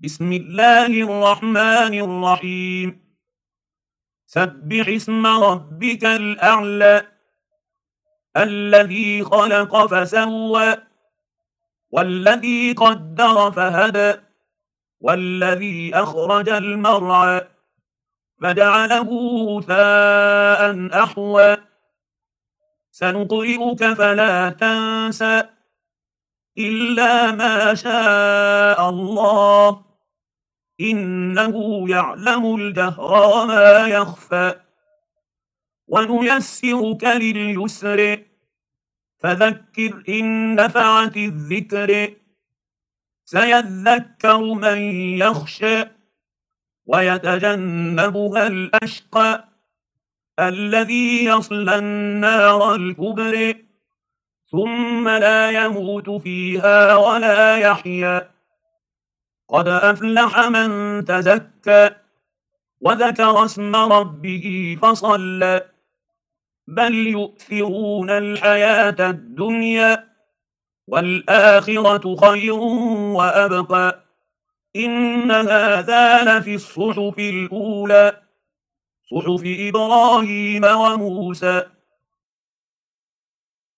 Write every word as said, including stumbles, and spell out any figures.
بسم الله الرحمن الرحيم. سبح اسم ربك الأعلى الذي خلق فسوى والذي قدر فهدى والذي أخرج المرعى فجعله غثاء أحوى سنقرئك فلا تنسى إلا ما شاء الله إنه يعلم الجهر وما يخفى ونيسرك لليسر فذكر إن نفعت الذكر سيذكر من يخشى ويتجنبها الأشقى الذي يصلى النار الكبرى ثم لا يموت فيها ولا يحيا قد أفلح من تزكى وذكر اسم ربه فصلى بل يؤثرون الحياة الدنيا والآخرة خير وأبقى إن هذا لفي الصحف الأولى صحف إبراهيم وموسى.